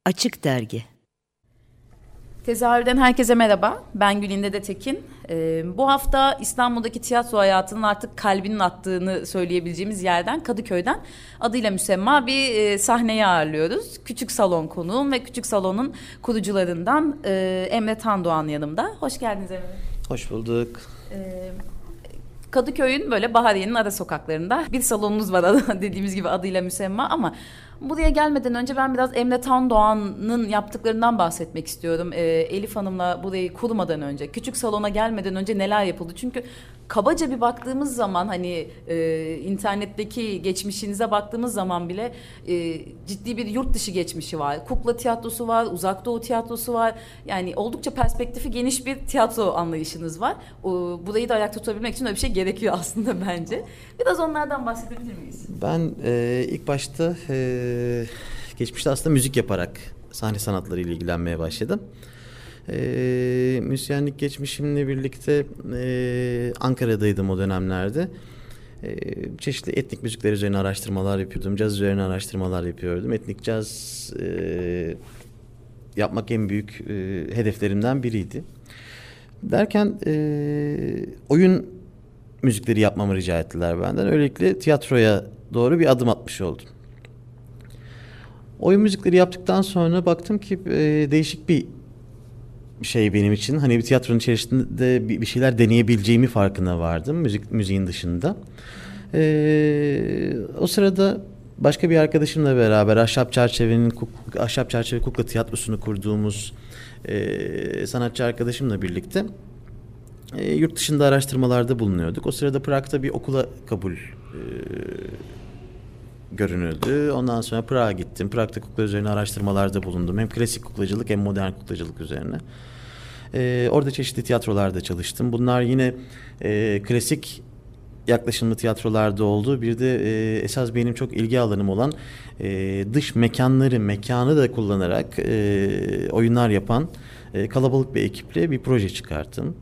Açık Dergi. Tezahürden herkese merhaba. Ben Gülinde de Tekin. Bu hafta İstanbul'daki tiyatro hayatının artık kalbinin attığını söyleyebileceğimiz yerden, Kadıköy'den adıyla müsemma bir sahneyi ağırlıyoruz. Küçük Salon konuğum ve Küçük Salon'un kurucularından Emre Tandoğan yanımda. Hoş geldiniz Emre. Hoş bulduk. Kadıköy'ün böyle Bahariye'nin ara sokaklarında bir salonunuz var dediğimiz gibi adıyla müsemma, ama buraya gelmeden önce ben biraz Emre Tandoğan'ın yaptıklarından bahsetmek istiyorum. Elif Hanım'la burayı kurmadan önce, Küçük Salon'a gelmeden önce neler yapıldı? Çünkü kabaca bir baktığımız zaman hani internetteki geçmişinize baktığımız zaman bile ciddi bir yurt dışı geçmişi var. Kukla tiyatrosu var, Uzak Doğu tiyatrosu var. Yani oldukça perspektifi geniş bir tiyatro anlayışınız var. Burayı da ayakta tutabilmek için öyle bir şey gerekiyor aslında bence. Biraz onlardan bahsedebilir miyiz? Ben ilk başta geçmişte aslında müzik yaparak sahne sanatları ile ilgilenmeye başladım. Müzisyenlik geçmişimle birlikte Ankara'daydım o dönemlerde. Çeşitli etnik müzikler üzerine araştırmalar yapıyordum. Caz üzerine araştırmalar yapıyordum. Etnik caz yapmak en büyük hedeflerimden biriydi. Derken oyun müzikleri yapmamı rica ettiler benden. Öylelikle tiyatroya doğru bir adım atmış oldum. Oyun müzikleri yaptıktan sonra baktım ki değişik bir şey benim için. Hani bir tiyatronun içerisinde bir şeyler deneyebileceğimi farkına vardım müziğin dışında. O sırada başka bir arkadaşımla beraber Ahşap Çerçeve Kukla Tiyatrosu'nu kurduğumuz sanatçı arkadaşımla birlikte yurt dışında araştırmalarda bulunuyorduk. O sırada Prag'da bir okula kabul görünüldü. Ondan sonra Prag'a gittim. Prag'da kukla üzerine araştırmalarda bulundum. Hem klasik kuklacılık hem modern kuklacılık üzerine. Orada çeşitli tiyatrolarda çalıştım. Bunlar yine klasik yaklaşımlı tiyatrolarda oldu. Bir de esas benim çok ilgi alanım olan dış mekanı da kullanarak oyunlar yapan kalabalık bir ekiple bir proje çıkarttım.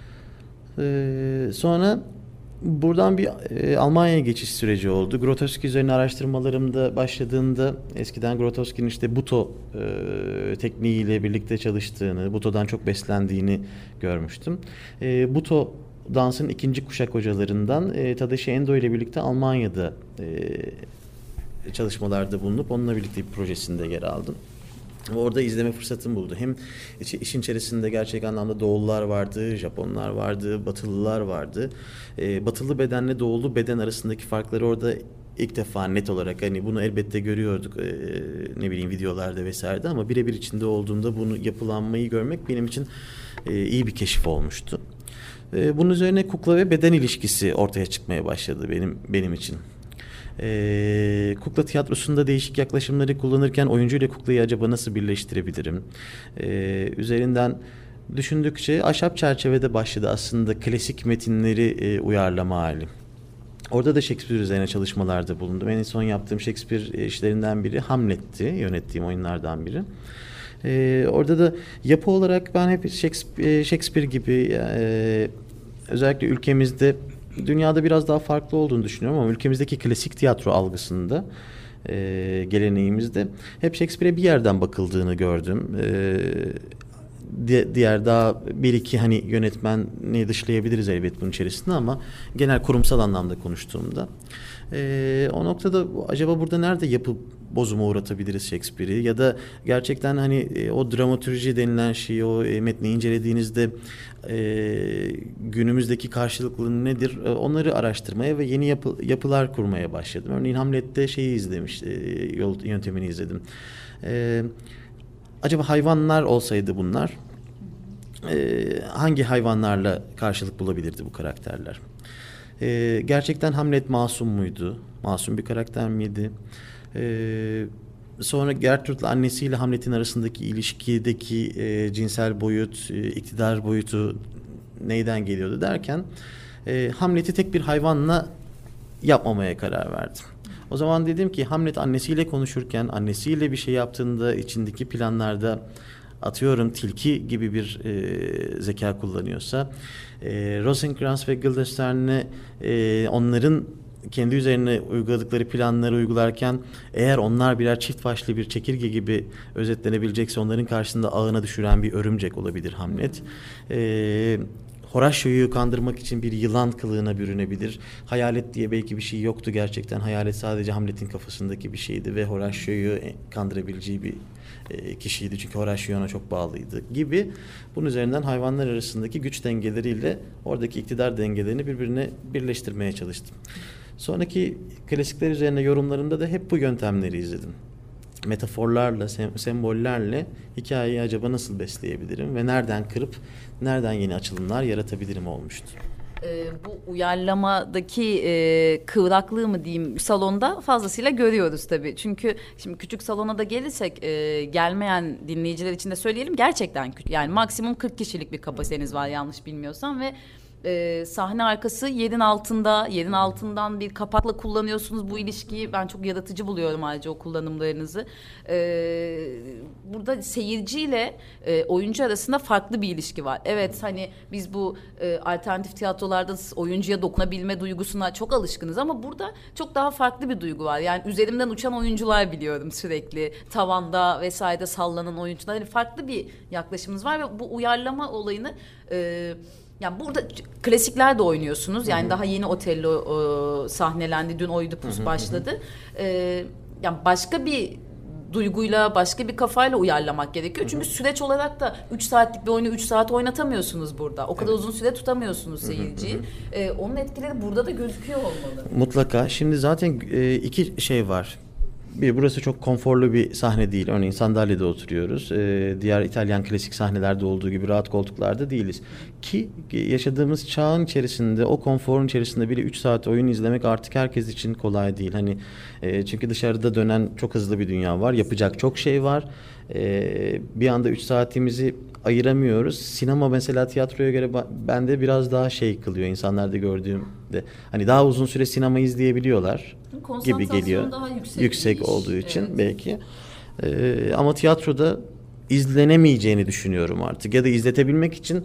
Sonra buradan bir Almanya'ya geçiş süreci oldu. Grotowski üzerine araştırmalarımda başladığında eskiden Grotowski'nin işte Buto tekniğiyle birlikte çalıştığını, Buto'dan çok beslendiğini görmüştüm. Buto dansın ikinci kuşak hocalarından Tadashi Endo ile birlikte Almanya'da çalışmalarda bulunup onunla birlikte bir projesinde yer aldım. Orada izleme fırsatım buldu. Hem işin içerisinde gerçek anlamda Doğulular vardı, Japonlar vardı, Batılılar vardı. Batılı bedenle Doğulu beden arasındaki farkları orada ilk defa net olarak, hani bunu elbette görüyorduk ne bileyim videolarda vesairede, ama birebir içinde olduğunda bunu yapılanmayı görmek benim için iyi bir keşif olmuştu. Bunun üzerine kukla ve beden ilişkisi ortaya çıkmaya başladı benim için. Kukla tiyatrosunda değişik yaklaşımları kullanırken oyuncu ile kuklayı acaba nasıl birleştirebilirim? Üzerinden düşündükçe Ahşap Çerçeve'de başladı aslında klasik metinleri uyarlama hali. Orada da Shakespeare üzerine çalışmalarda bulundum. En son yaptığım Shakespeare işlerinden biri Hamlet'ti. Yönettiğim oyunlardan biri. Orada da yapı olarak ben hep Shakespeare gibi özellikle ülkemizde, dünyada biraz daha farklı olduğunu düşünüyorum ama ülkemizdeki klasik tiyatro algısında, geleneğimizde hep Shakespeare'e bir yerden bakıldığını gördüm. Diğer daha bir iki hani yönetmeni dışlayabiliriz elbet bunun içerisinde, ama genel kurumsal anlamda konuştuğumda o noktada acaba burada nerede yapı bozuma uğratabiliriz Shakespeare'i, ya da gerçekten hani o dramatürji denilen şeyi, o metni incelediğinizde günümüzdeki karşılıklı nedir, onları araştırmaya ve yeni yapılar kurmaya başladım. Örneğin Hamlet'te şeyi yöntemini izledim. Acaba hayvanlar olsaydı bunlar, hangi hayvanlarla karşılık bulabilirdi bu karakterler? Gerçekten Hamlet masum muydu? Masum bir karakter miydi? Sonra Gertrude'la annesiyle Hamlet'in arasındaki ilişkideki cinsel boyut, iktidar boyutu neyden geliyordu derken Hamlet'i tek bir hayvanla yapmamaya karar verdim. O zaman dedim ki Hamlet annesiyle konuşurken, annesiyle bir şey yaptığında içindeki planlarda, atıyorum tilki gibi bir zeka kullanıyorsa, Rosencrantz ve Guildenstern'le onların kendi üzerine uyguladıkları planları uygularken eğer onlar birer çift başlı bir çekirge gibi özetlenebilecekse onların karşısında ağına düşüren bir örümcek olabilir Hamlet. Horatio'yu kandırmak için bir yılan kılığına bürünebilir. Hayalet diye belki bir şey yoktu gerçekten. Hayalet sadece Hamlet'in kafasındaki bir şeydi ve Horatio'yu kandırabileceği bir kişiydi. Çünkü Horatio ona çok bağlıydı gibi. Bunun üzerinden hayvanlar arasındaki güç dengeleriyle oradaki iktidar dengelerini birbirine birleştirmeye çalıştım. Sonraki klasikler üzerine yorumlarımda da hep bu yöntemleri izledim. Metaforlarla, sembollerle hikayeyi acaba nasıl besleyebilirim ve nereden kırıp nereden yeni açılımlar yaratabilirim olmuştu. Bu uyarlamadaki kıvraklığı mı diyeyim salonda fazlasıyla görüyoruz tabii. Çünkü şimdi küçük salona da gelirsek gelmeyen dinleyiciler için de söyleyelim, gerçekten küçük. Yani maksimum 40 kişilik bir kapasiteniz var yanlış bilmiyorsam ve sahne arkası yerin altında, yerin altından bir kapakla kullanıyorsunuz bu ilişkiyi. Ben çok yaratıcı buluyorum ayrıca o kullanımlarınızı. Burada seyirciyle oyuncu arasında farklı bir ilişki var. Evet, hani biz bu alternatif tiyatrolarda oyuncuya dokunabilme duygusuna çok alışkınız ama burada çok daha farklı bir duygu var. Yani üzerimden uçan oyuncular biliyorum sürekli. Tavanda vesaire sallanan oyuncular. Yani farklı bir yaklaşımımız var ve bu uyarlama olayını yani burada klasikler de oynuyorsunuz. Yani daha yeni Otello sahnelendi. Dün Oidipus başladı. Yani başka bir duyguyla, başka bir kafayla uyarlamak gerekiyor. Çünkü süreç olarak da 3 saatlik bir oyunu 3 saat oynatamıyorsunuz burada. O kadar uzun süre tutamıyorsunuz seyirciyi. Onun etkileri burada da gözüküyor olmalı. Mutlaka. Şimdi zaten iki şey var. Bir, burası çok konforlu bir sahne değil. Örneğin sandalyede oturuyoruz. Diğer İtalyan klasik sahnelerde olduğu gibi rahat koltuklarda değiliz. Ki yaşadığımız çağın içerisinde, o konforun içerisinde bile 3 saat oyun izlemek artık herkes için kolay değil. Hani çünkü dışarıda dönen çok hızlı bir dünya var. Yapacak çok şey var. Bir anda 3 saatimizi ayıramıyoruz. Sinema mesela tiyatroya göre bende biraz daha şey kılıyor. İnsanlarda gördüğümde hani daha uzun süre sinema izleyebiliyorlar gibi geliyor. Daha yüksek olduğu için belki. Ama tiyatroda izlenemeyeceğini düşünüyorum artık. Ya da izletebilmek için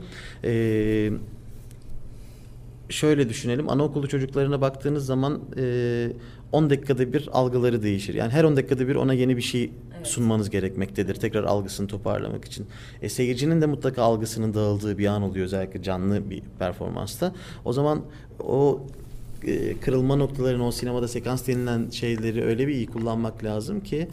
şöyle düşünelim. Anaokulu çocuklarına baktığınız zaman 10 dakikada bir algıları değişir. Yani her 10 dakikada bir ona yeni bir şey sunmanız gerekmektedir. Tekrar algısını toparlamak için. Seyircinin de mutlaka algısının dağıldığı bir an oluyor. Özellikle canlı bir performansta. O zaman o kırılma noktalarını, o sinemada sekans denilen şeyleri öyle bir iyi kullanmak lazım ki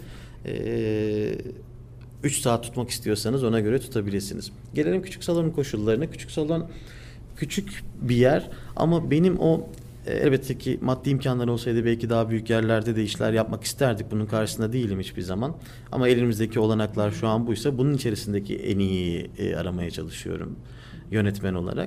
3 saat tutmak istiyorsanız ona göre tutabilirsiniz. Gelelim küçük salonun koşullarına. Küçük salon küçük bir yer ama benim o elbette ki maddi imkanlar olsaydı belki daha büyük yerlerde de işler yapmak isterdik. Bunun karşısında değilim hiçbir zaman. Ama elimizdeki olanaklar şu an buysa bunun içerisindeki en iyi aramaya çalışıyorum yönetmen olarak.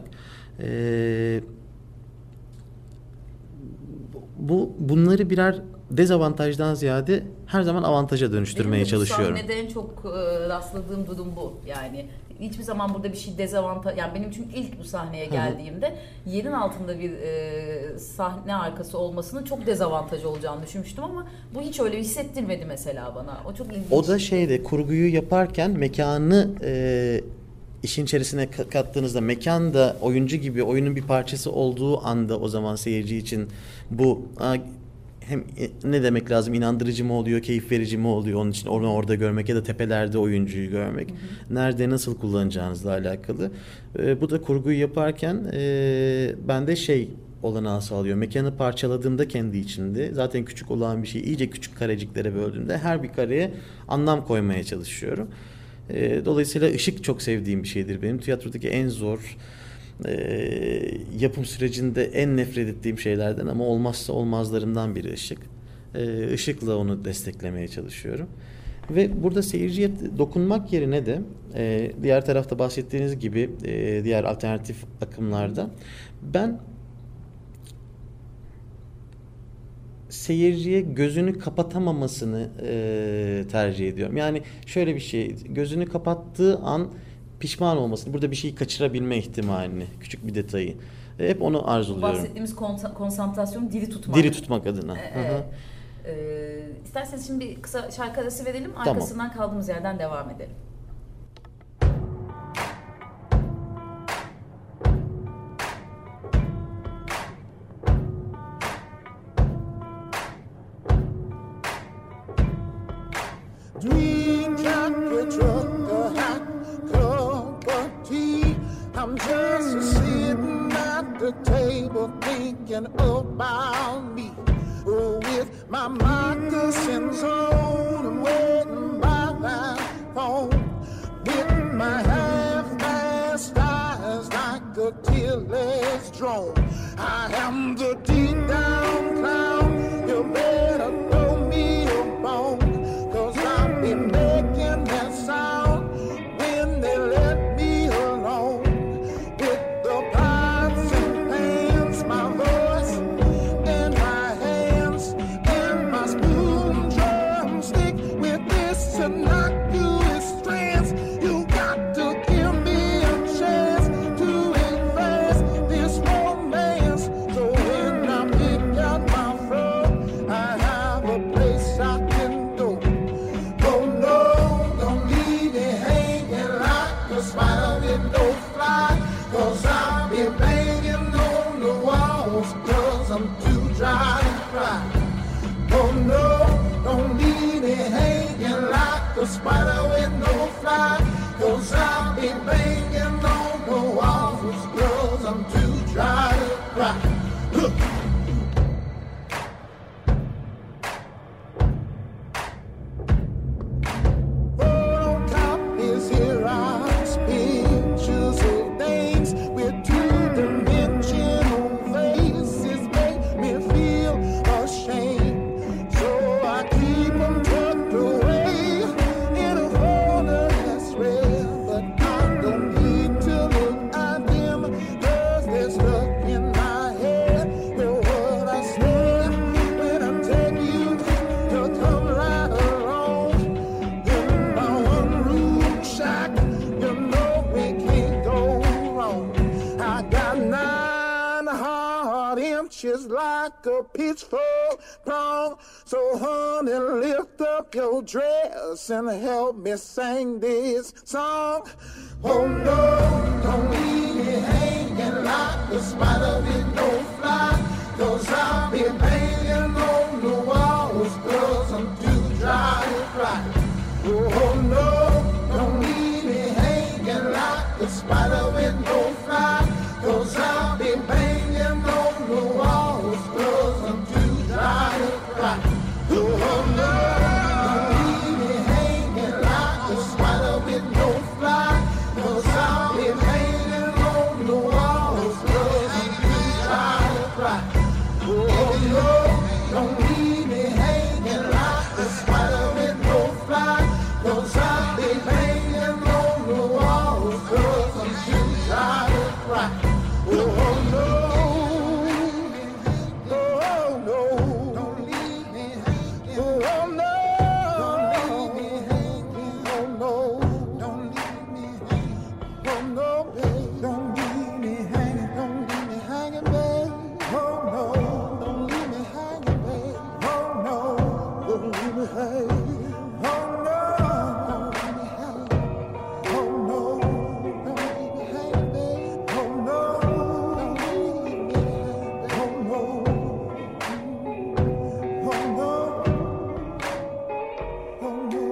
Bunları birer dezavantajdan ziyade her zaman avantaja dönüştürmeye çalışıyorum. Sahnede en çok rastladığım durum bu. Yani hiçbir zaman burada bir şey dezavantaj... Yani benim çünkü ilk bu sahneye geldiğimde yerin altında bir sahne arkası olmasının çok dezavantaj olacağını düşünmüştüm ama bu hiç öyle hissettirmedi mesela bana. O çok ilginç. O da kurguyu yaparken mekanı işin içerisine kattığınızda mekan da oyuncu gibi oyunun bir parçası olduğu anda o zaman seyirci için bu hem ne demek lazım, inandırıcı mı oluyor, keyif verici mi oluyor, onun için onu orada görmek ya da tepelerde oyuncuyu görmek, nerede nasıl kullanacağınızla alakalı. Bu da kurguyu yaparken bende olanağı sağlıyor. Mekanı parçaladığımda kendi içinde zaten küçük olan bir şeyi iyice küçük kareciklere böldüğümde her bir kareye anlam koymaya çalışıyorum. Dolayısıyla ışık çok sevdiğim bir şeydir benim. Tiyatrodaki en zor yapım sürecinde en nefret ettiğim şeylerden ama olmazsa olmazlarımdan biri ışık. Işıkla onu desteklemeye çalışıyorum. Ve burada seyirciye dokunmak yerine de diğer tarafta bahsettiğiniz gibi diğer alternatif akımlarda ben seyirciye gözünü kapatamamasını tercih ediyorum. Yani şöyle bir şey, gözünü kapattığı an pişman olmasını, burada bir şeyi kaçırabilme ihtimalini, küçük bir detayı. Hep onu arzuluyorum. Bahsettiğimiz konsantrasyon diri tutmak. Diri tutmak adına. İsterseniz şimdi bir kısa şarkı arası verelim. Arkasından kaldığımız yerden devam edelim. thinking about me. With my moccasins on, I'm waiting by that phone. With my half-mast eyes like a tearless drone. I am the deep down clown. You better throw me a bone, 'cause I'll be making that sound when they let me alone. With the pots and pans, my voice and my hands and my spoon drumstick with this innocuous strands. You got to give me a chance to advance this romance. So when I pick out my throat, I have a place I can go. Oh no, don't leave me hanging like a spider with no fly, 'cause I'll be banging on the walls, 'cause I'm too dry to cry. Oh no, don't leave me hanging like a spider with no fly, 'cause I'll be banging on the walls, 'cause I'm too dry to cry. Look. Photocopies here are pictures of things with two-dimensional faces make me feel ashamed. So I keep them tucked away in a folder that's rare. But I don't need to look at them, 'cause they're stuck in my head. They're what I said when I tell you to come right along. In my one-room shack, you know we can't go wrong. I got 9 hard inches like a pitchfork prong. So honey, lift up your dress and help me sing this song. Oh no, don't leave me hanging like a spider with no fly, 'cause I'll be banging on the walls, 'cause I'm too dry to cry. Oh no, don't leave me hanging like a spider with no fly, 'cause I'll be banging on the walls, 'cause I'm too dry to cry. Oh no, don't leave me hanging like a spider with no fly, 'cause I'll be banging on the walls, 'cause I'm too dry to cry. Oh no, don't leave me hanging like a spider with no fly, 'cause I'll be banging on the walls, 'cause I'm too dry to cry. Oh no, oh no, don't leave me hanging. Oh no, don't leave me hanging. Oh no, don't leave me hanging. Oh no, babe, don't leave me hanging. Don't leave me hanging, babe. Oh no, don't leave me hanging, babe. Oh no, don't leave me hanging. Oh no, don't leave me hanging. Oh no, don't leave me hanging, babe. Oh no, don't leave me hanging. Oh no, oh no, oh no.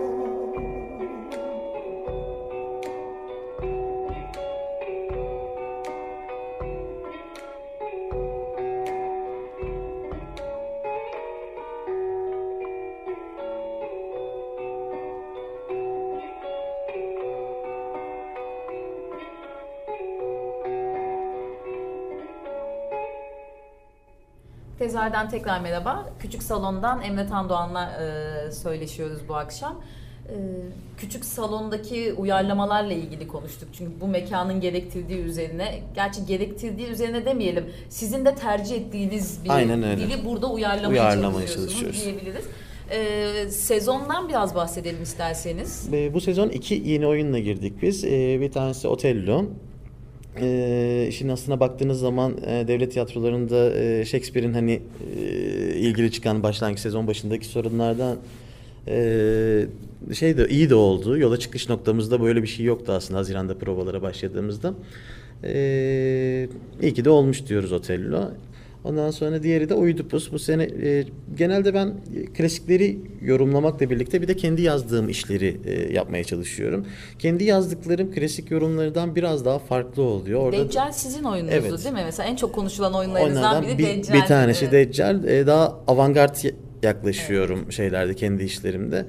Tezahürden tekrar merhaba. Küçük Salon'dan Emre Tandoğan'la söyleşiyoruz bu akşam. Küçük Salon'daki uyarlamalarla ilgili konuştuk. Çünkü bu mekanın gerektirdiği üzerine, gerçi gerektirdiği üzerine demeyelim, sizin de tercih ettiğiniz bir dili burada uyarlamaya çalışıyorsunuz diyebiliriz. Sezondan biraz bahsedelim isterseniz. Bu sezon 2 yeni oyunla girdik biz. Bir tanesi Otello. İşin aslına baktığınız zaman devlet tiyatrolarında Shakespeare'in hani ilgili çıkan başlangıç sezon başındaki sorunlardan iyi de oldu. Yola çıkış noktamızda böyle bir şey yoktu aslında Haziran'da provalara başladığımızda. İyi ki de olmuş diyoruz Otello. Ondan sonra diğeri de Oidipus. Bu sene genelde ben klasikleri yorumlamakla birlikte bir de kendi yazdığım işleri yapmaya çalışıyorum. Kendi yazdıklarım klasik yorumlardan biraz daha farklı oluyor. Orada Deccal sizin oyununuzdu Evet. değil mi? Mesela en çok konuşulan oyunlarınızdan Onlardan biri Deccal. bir tanesi Evet. Deccal. Daha avantgard yaklaşıyorum şeylerde, kendi işlerimde.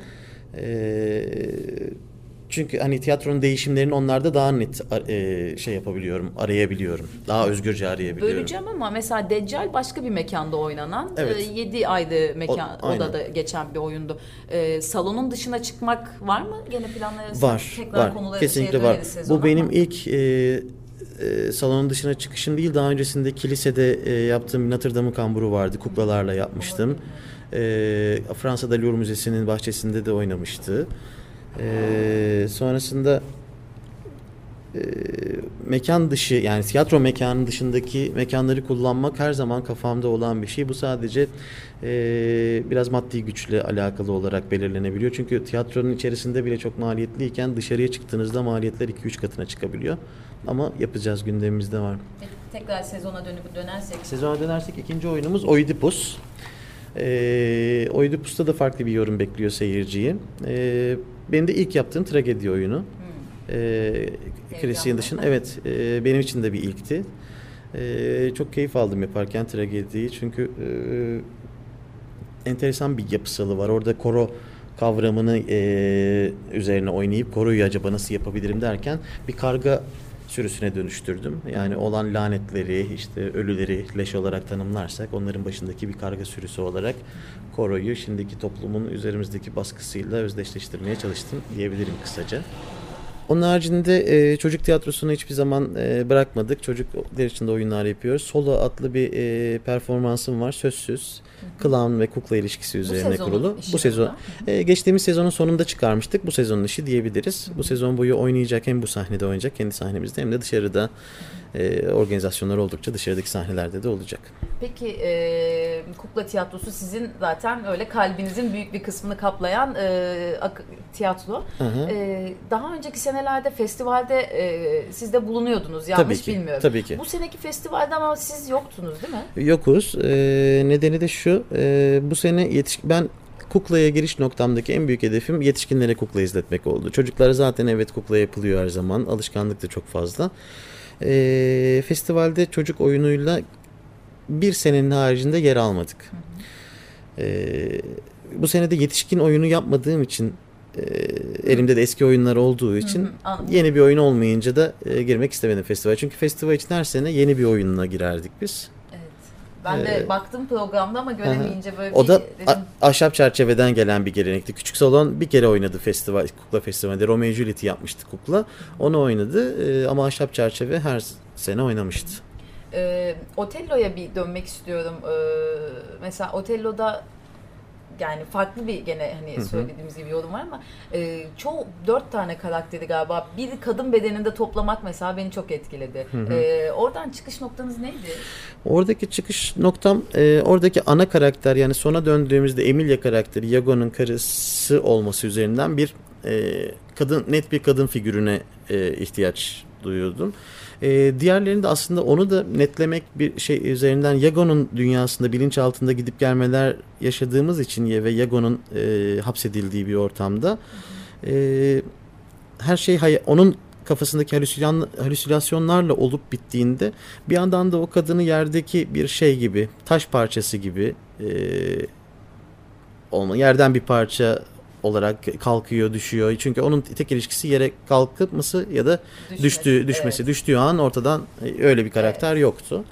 Çünkü hani tiyatronun değişimlerini onlarda daha net şey yapabiliyorum, arayabiliyorum. Daha özgürce arayabiliyorum. Böleceğim ama mesela Deccal başka bir mekanda oynanan, Evet. 7 ayrı mekan, Aynen. odada geçen bir oyundu. Salonun dışına çıkmak var mı gene planlarınızda? Var, Tekrar var. konuları Kesinlikle şeye var. döneriz sezona Bu benim ama. ilk salonun dışına çıkışım değil. Daha öncesinde kilisede yaptığım Notre Dame'ın kamburu vardı. Kuklalarla yapmıştım. Fransa'da Louvre Müzesi'nin bahçesinde de oynamıştı. Sonrasında mekan dışı, yani tiyatro mekanının dışındaki mekanları kullanmak her zaman kafamda olan bir şey. Bu sadece biraz maddi güçle alakalı olarak belirlenebiliyor. Çünkü tiyatronun içerisinde bile çok maliyetliyken dışarıya çıktığınızda maliyetler 2-3 katına çıkabiliyor. Ama yapacağız, gündemimizde var. Peki, tekrar sezona dönersek. Sezona dönersek ikinci oyunumuz Oidipus. Oidipus'ta da farklı bir yorum bekliyor seyirciyi. Benim de ilk yaptığım tragedi oyunu. Klasiğin dışında. Evet, benim için de bir ilkti. Çok keyif aldım yaparken tragediyi. Çünkü enteresan bir yapısalı var. Orada koro kavramını üzerine oynayıp koroyu acaba nasıl yapabilirim derken bir karga sürüsüne dönüştürdüm. Yani olan lanetleri, işte ölüleri leş olarak tanımlarsak onların başındaki bir karga sürüsü olarak koroyu şimdiki toplumun üzerimizdeki baskısıyla özdeşleştirmeye çalıştım diyebilirim kısaca. Onun haricinde çocuk tiyatrosunu hiçbir zaman bırakmadık. Çocuklar için de oyunlar yapıyoruz. Solo adlı bir performansım var. Sözsüz. Clown ve kukla ilişkisi üzerine kurulu. Bu sezon geçtiğimiz sezonun sonunda çıkarmıştık. Bu sezonun işi diyebiliriz. Bu sezon boyu oynayacak, hem bu sahnede oynayacak, kendi sahnemizde, hem de dışarıda organizasyonlar oldukça dışarıdaki sahnelerde de olacak. Peki kukla tiyatrosu sizin zaten öyle kalbinizin büyük bir kısmını kaplayan tiyatro. Daha önceki senelerde festivalde siz de bulunuyordunuz, yanlış bilmiyorum. Tabii ki. Bu seneki festivalde ama siz yoktunuz değil mi? Yokuz. Nedeni de şu, bu sene ben kuklaya giriş noktamdaki en büyük hedefim yetişkinlere kukla izletmek oldu. Çocuklara zaten evet kukla yapılıyor her zaman. Alışkanlık da çok fazla. Festivalde çocuk oyunuyla bir senenin haricinde yer almadık. Bu sene de yetişkin oyunu yapmadığım için elimde de eski oyunlar olduğu için yeni bir oyun olmayınca da girmek istemedim festivale. Çünkü festival için her sene yeni bir oyunla girerdik biz. Ben de baktım programda ama göremeyince böyle o da dedim. ahşap çerçeveden gelen bir gelenekti. Küçük Salon bir kere oynadı kukla festivalde. Romeo and Juliet'i yapmıştı kukla. Onu oynadı ama ahşap çerçeve her sene oynamıştı. Otello'ya bir dönmek istiyorum. Mesela Otello'da yani farklı bir gene hani söylediğimiz gibi yorum var ama çoğu 4 tane karakteri galiba bir kadın bedeninde toplamak mesela beni çok etkiledi. Oradan çıkış noktanız neydi? Oradaki çıkış noktam oradaki ana karakter, yani sona döndüğümüzde Emilia karakteri Iago'nun karısı olması üzerinden bir net bir kadın figürüne ihtiyaç duyuyordum. Diğerlerinde aslında onu da netlemek bir şey üzerinden Iago'nun dünyasında bilinçaltında gidip gelmeler yaşadığımız için ve Iago'nun hapsedildiği bir ortamda her şey onun kafasındaki halüsinasyonlarla olup bittiğinde bir yandan da o kadını yerdeki bir şey gibi, taş parçası gibi yerden bir parça olarak kalkıyor, düşüyor. Çünkü onun tek ilişkisi yere kalkması ya da düşmesi. Evet. Düştüğü an ortadan öyle bir karakter yoktu.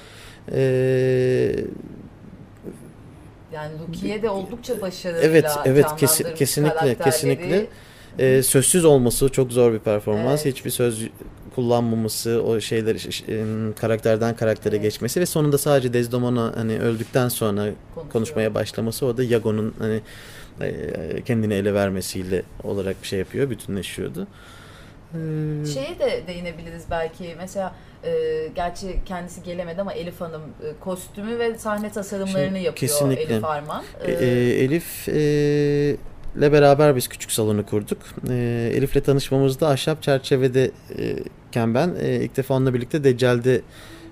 Yani Lukiye de oldukça başarıyla evet kesinlikle. Sözsüz olması çok zor bir performans. Evet. Hiçbir söz kullanmaması, o şeyler karakterden karaktere geçmesi ve sonunda sadece Desdemona hani öldükten sonra konuşmaya başlaması, o da Iago'nun hani kendini ele vermesiyle olarak bir şey yapıyor, bütünleşiyordu. Şeye de değinebiliriz belki. Mesela gerçi kendisi gelemedi ama Elif Hanım kostümü ve sahne tasarımlarını yapıyor. Kesinlikle. Elif Arman. Elif ile beraber biz küçük salonu kurduk. Elif'le tanışmamızda ahşap çerçevedeyken ben ilk defa onunla birlikte Deccal'de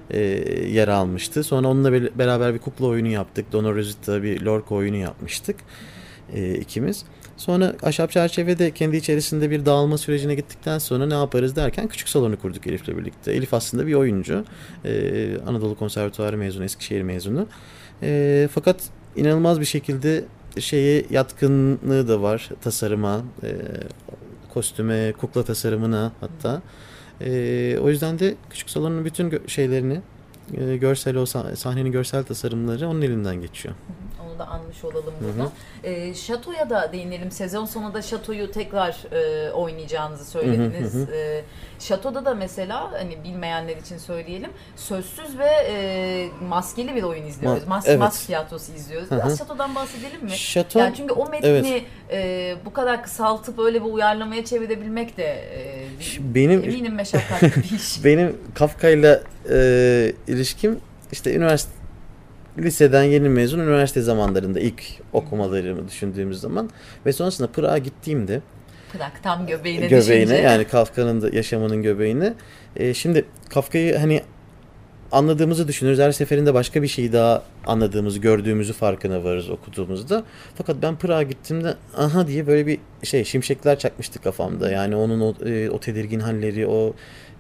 yer almıştı. Sonra onunla beraber bir kukla oyunu yaptık. Dona Rosita bir Lorca oyunu yapmıştık ikimiz. Sonra ahşap çerçevede kendi içerisinde bir dağılma sürecine gittikten sonra ne yaparız derken küçük salonu kurduk Elif'le birlikte. Elif aslında bir oyuncu. Anadolu Konservatuarı mezunu, Eskişehir mezunu. Fakat inanılmaz bir şekilde şeye yatkınlığı da var, tasarıma, kostüme, kukla tasarımına hatta. O yüzden de küçük salonun bütün şeylerini, sahnenin görsel tasarımları onun elinden geçiyor. Onu da anmış olalım burada. Şatoya da değinelim. Sezon sonunda Şatoyu tekrar oynayacağınızı söylediniz. Şatoda da mesela hani bilmeyenler için söyleyelim. Sözsüz ve maskeli bir oyun izliyoruz. Mask tiyatrosu izliyoruz. Biraz Şato'dan bahsedelim mi? Şato, yani çünkü o metni bu kadar kısaltıp öyle bir uyarlamaya çevirebilmek de eminim meşakkatli bir iş. Benim Kafka'yla ilişkim işte liseden yeni mezun, üniversite zamanlarında ilk okumalarımı düşündüğümüz zaman ve sonrasında Prag'a gittiğimde Prag tam göbeğine düşünce. Yani Kafka'nın da yaşamının göbeğine. Şimdi Kafka'yı hani anladığımızı düşünürüz. Her seferinde başka bir şeyi daha anladığımızı, gördüğümüzü farkına varırız okuduğumuzda. Fakat ben Prag'a gittiğimde aha diye böyle bir şimşekler çakmıştı kafamda. Yani onun o tedirgin halleri, o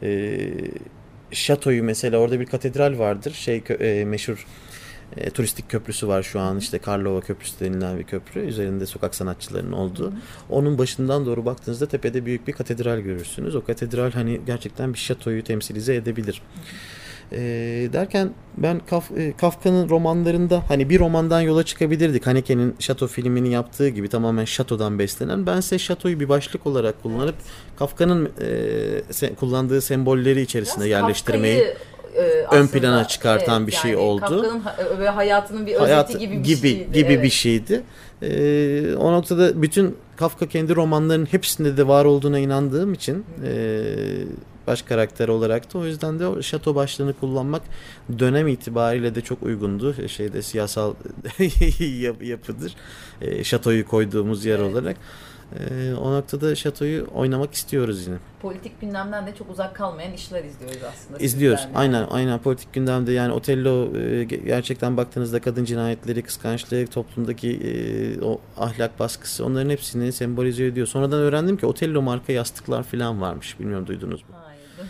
şatoyu mesela, orada bir katedral vardır. Meşhur turistik köprüsü var şu an, işte Karlova Köprüsü denilen bir köprü. Üzerinde sokak sanatçılarının olduğu. Onun başından doğru baktığınızda tepede büyük bir katedral görürsünüz. O katedral hani gerçekten bir şatoyu temsilize edebilir. Derken ben Kafka'nın romanlarında hani bir romandan yola çıkabilirdik. Haneke'nin Şato filmini yaptığı gibi tamamen şatodan beslenen. Bense şatoyu bir başlık olarak kullanıp Kafka'nın kullandığı sembolleri içerisine yerleştirmeyi ön plana çıkartan bir şey oldu. Kafka'nın hayatının bir özeti gibi bir şeydi. O noktada bütün Kafka kendi romanlarının hepsinde de var olduğuna inandığım için baş karakter olarak da, o yüzden de o şato başlığını kullanmak dönem itibariyle de çok uygundu. Siyasal yapıdır. Şatoyu koyduğumuz yer olarak. O noktada şatoyu oynamak istiyoruz yine. Politik gündemden de çok uzak kalmayan işler izliyoruz aslında. İzliyoruz. Aynen politik gündemde, yani Otello gerçekten baktığınızda kadın cinayetleri, kıskançlık, toplumdaki o ahlak baskısı, onların hepsini sembolize ediyor. Sonradan öğrendim ki Otello marka yastıklar falan varmış. Bilmiyorum, duydunuz mu?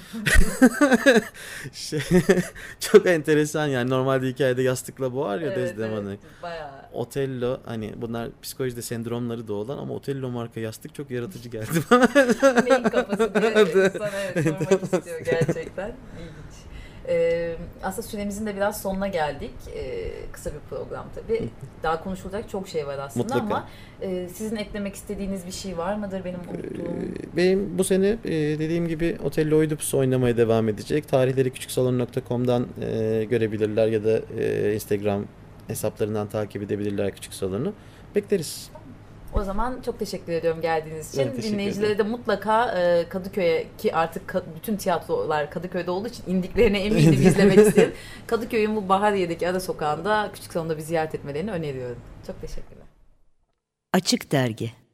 Çok enteresan yani, normalde hikayede yastıkla boğar ya Desdemona. Bayağı. Otello, hani bunlar psikolojide sendromları da olan ama Otello marka yastık çok yaratıcı geldi bana. Neyin kafası diye sana sormak istiyor gerçekten. İlginç. Aslında süremizin de biraz sonuna geldik. Kısa bir program tabii. Daha konuşulacak çok şey var aslında. Mutlaka. Ama sizin eklemek istediğiniz bir şey var mıdır benim unuttuğum? Benim bu sene dediğim gibi Otello Oidipus oynamaya devam edecek. Tarihleri küçüksalon.com'dan görebilirler ya da Instagram hesaplarından takip edebilirler Küçük Salon'u. Bekleriz. O zaman çok teşekkür ediyorum geldiğiniz için. Dinleyicilere de mutlaka Kadıköy'e, ki artık bütün tiyatrolar Kadıköy'de olduğu için indiklerine eminim izlemek isterim. Kadıköy'ün bu Bahariye'deki ara sokağında Küçük Salon'da bir ziyaret etmelerini öneriyorum. Çok teşekkürler. Açık Dergi.